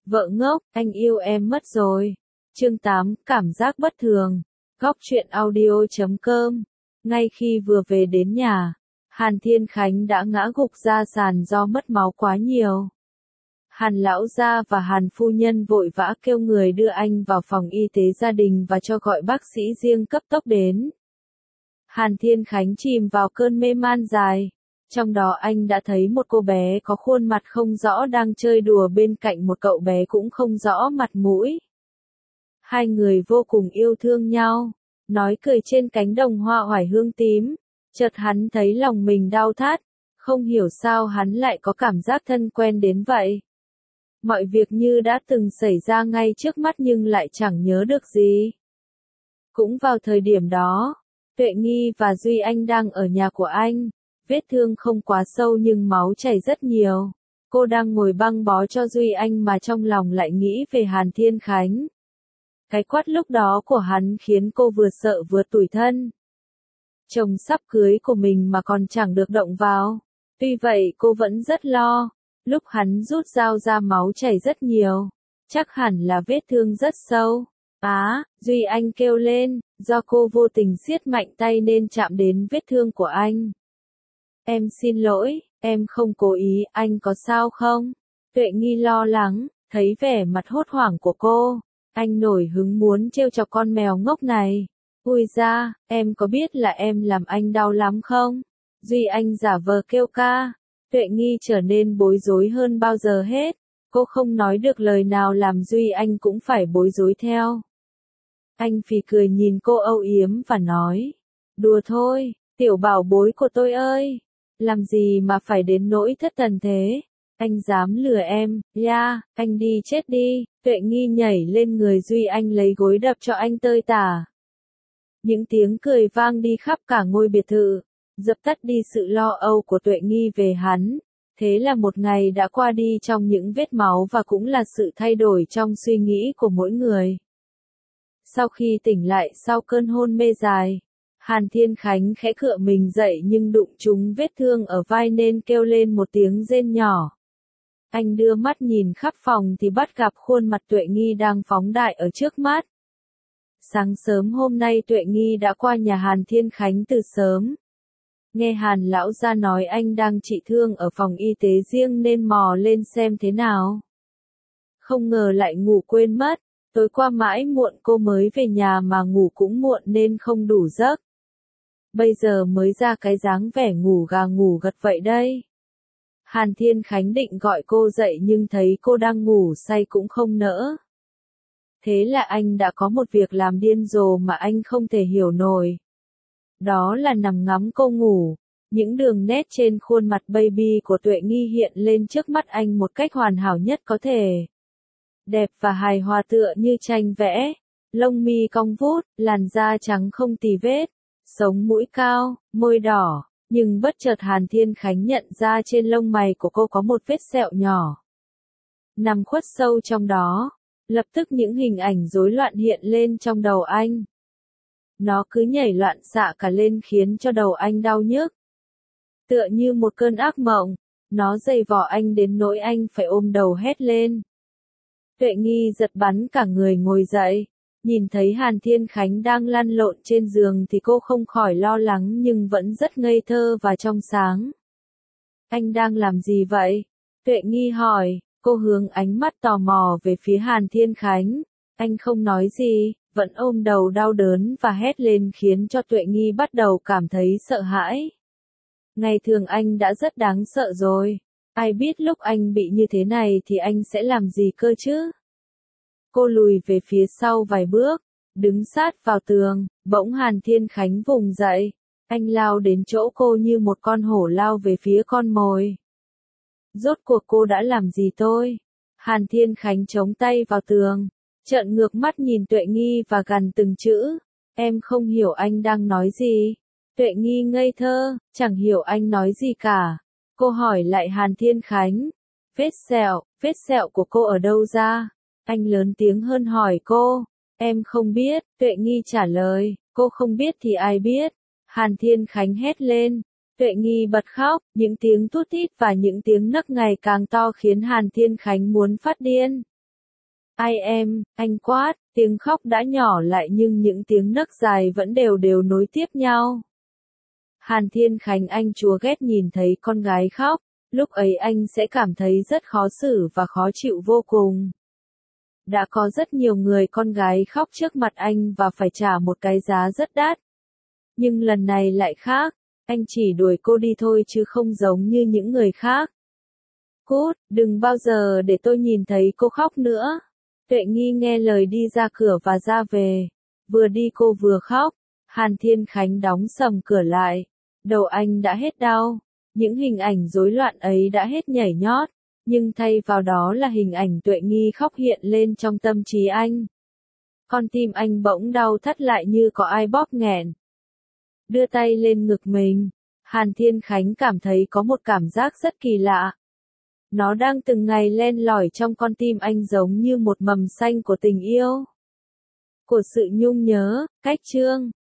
Vợ ngốc, anh yêu em mất rồi. Chương 8, cảm giác bất thường. Góc truyện audio.com. Ngay khi vừa về đến nhà, Hàn Thiên Khánh đã ngã gục ra sàn do mất máu quá nhiều. Hàn lão gia và Hàn phu nhân vội vã kêu người đưa anh vào phòng y tế gia đình và cho gọi bác sĩ riêng cấp tốc đến. Hàn Thiên Khánh chìm vào cơn mê man dài. Trong đó anh đã thấy một cô bé có khuôn mặt không rõ đang chơi đùa bên cạnh một cậu bé cũng không rõ mặt mũi. Hai người vô cùng yêu thương nhau, nói cười trên cánh đồng hoa oải hương tím. Chợt hắn thấy lòng mình đau thắt, không hiểu sao hắn lại có cảm giác thân quen đến vậy. Mọi việc như đã từng xảy ra ngay trước mắt nhưng lại chẳng nhớ được gì. Cũng vào thời điểm đó, Tuệ Nghi và Duy Anh đang ở nhà của anh. Vết thương không quá sâu nhưng máu chảy rất nhiều. Cô đang ngồi băng bó cho Duy Anh mà trong lòng lại nghĩ về Hàn Thiên Khánh. Cái quát lúc đó của hắn khiến cô vừa sợ vừa tủi thân. Chồng sắp cưới của mình mà còn chẳng được động vào. Tuy vậy cô vẫn rất lo. Lúc hắn rút dao ra máu chảy rất nhiều. Chắc hẳn là vết thương rất sâu. Duy Anh kêu lên, do cô vô tình siết mạnh tay nên chạm đến vết thương của anh. Em xin lỗi, em không cố ý, anh có sao không? Tuệ Nghi lo lắng, thấy vẻ mặt hốt hoảng của cô. Anh nổi hứng muốn trêu chọc con mèo ngốc này. Ui da, em có biết là em làm anh đau lắm không? Duy Anh giả vờ kêu ca. Tuệ Nghi trở nên bối rối hơn bao giờ hết. Cô không nói được lời nào làm Duy Anh cũng phải bối rối theo. Anh phì cười nhìn cô âu yếm và nói. Đùa thôi, tiểu bảo bối của tôi ơi. Làm gì mà phải đến nỗi thất thần thế? Anh dám lừa em, anh đi chết đi. Tuệ Nghi nhảy lên người Duy Anh lấy gối đập cho anh tơi tả. Những tiếng cười vang đi khắp cả ngôi biệt thự, dập tắt đi sự lo âu của Tuệ Nghi về hắn. Thế là một ngày đã qua đi trong những vết máu và cũng là sự thay đổi trong suy nghĩ của mỗi người. Sau khi tỉnh lại sau cơn hôn mê dài, Hàn Thiên Khánh khẽ cựa mình dậy nhưng đụng trúng vết thương ở vai nên kêu lên một tiếng rên nhỏ. Anh đưa mắt nhìn khắp phòng thì bắt gặp khuôn mặt Tuệ Nghi đang phóng đại ở trước mắt. Sáng sớm hôm nay Tuệ Nghi đã qua nhà Hàn Thiên Khánh từ sớm. Nghe Hàn lão gia nói anh đang trị thương ở phòng y tế riêng nên mò lên xem thế nào. Không ngờ lại ngủ quên mất. Tối qua mãi muộn cô mới về nhà mà ngủ cũng muộn nên không đủ giấc. Bây giờ mới ra cái dáng vẻ ngủ gà ngủ gật vậy đây. Hàn Thiên Khánh định gọi cô dậy nhưng thấy cô đang ngủ say cũng không nỡ. Thế là anh đã có một việc làm điên rồ mà anh không thể hiểu nổi. Đó là nằm ngắm cô ngủ. Những đường nét trên khuôn mặt baby của Tuệ Nghi hiện lên trước mắt anh một cách hoàn hảo nhất có thể. Đẹp và hài hòa tựa như tranh vẽ. Lông mi cong vút, làn da trắng không tì vết. Sống mũi cao, môi đỏ. Nhưng bất chợt Hàn Thiên Khánh nhận ra trên lông mày của cô có một vết sẹo nhỏ. Nằm khuất sâu trong đó. Lập tức những hình ảnh rối loạn hiện lên trong đầu anh. Nó cứ nhảy loạn xạ cả lên khiến cho đầu anh đau nhức. Tựa như một cơn ác mộng, nó giày vò anh đến nỗi anh phải ôm đầu hét lên. Tuệ Nghi giật bắn cả người ngồi dậy. Nhìn thấy Hàn Thiên Khánh đang lăn lộn trên giường thì cô không khỏi lo lắng nhưng vẫn rất ngây thơ và trong sáng. Anh đang làm gì vậy? Tuệ Nghi hỏi, cô hướng ánh mắt tò mò về phía Hàn Thiên Khánh. Anh không nói gì, vẫn ôm đầu đau đớn và hét lên khiến cho Tuệ Nghi bắt đầu cảm thấy sợ hãi. Ngày thường anh đã rất đáng sợ rồi. Ai biết lúc anh bị như thế này thì anh sẽ làm gì cơ chứ? Cô lùi về phía sau vài bước, đứng sát vào tường, bỗng Hàn Thiên Khánh vùng dậy. Anh lao đến chỗ cô như một con hổ lao về phía con mồi. Rốt cuộc cô đã làm gì tôi? Hàn Thiên Khánh chống tay vào tường, trợn ngược mắt nhìn Tuệ Nghi và gằn từng chữ. Em không hiểu anh đang nói gì. Tuệ Nghi ngây thơ, chẳng hiểu anh nói gì cả. Cô hỏi lại Hàn Thiên Khánh. Vết sẹo của cô ở đâu ra? Anh lớn tiếng hơn hỏi cô. Em không biết, Tuệ Nghi trả lời. Cô không biết thì ai biết? Hàn Thiên Khánh hét lên. Tuệ Nghi bật khóc, những tiếng thút thít và những tiếng nấc ngày càng to khiến Hàn Thiên Khánh muốn phát điên. Ai em, anh quát, tiếng khóc đã nhỏ lại nhưng những tiếng nấc dài vẫn đều đều nối tiếp nhau. Hàn Thiên Khánh anh chúa ghét nhìn thấy con gái khóc, lúc ấy anh sẽ cảm thấy rất khó xử và khó chịu vô cùng. Đã có rất nhiều người con gái khóc trước mặt anh và phải trả một cái giá rất đắt. Nhưng lần này lại khác, anh chỉ đuổi cô đi thôi chứ không giống như những người khác. Cút, đừng bao giờ để tôi nhìn thấy cô khóc nữa. Tuệ Nghi nghe lời đi ra cửa và ra về. Vừa đi cô vừa khóc. Hàn Thiên Khánh đóng sầm cửa lại. Đầu anh đã hết đau. Những hình ảnh rối loạn ấy đã hết nhảy nhót. Nhưng thay vào đó là hình ảnh Tuệ Nghi khóc hiện lên trong tâm trí anh. Con tim anh bỗng đau thắt lại như có ai bóp nghẹn. Đưa tay lên ngực mình. Hàn Thiên Khánh cảm thấy có một cảm giác rất kỳ lạ. Nó đang từng ngày len lỏi trong con tim anh giống như một mầm xanh của tình yêu. Của sự nhung nhớ, cách chương.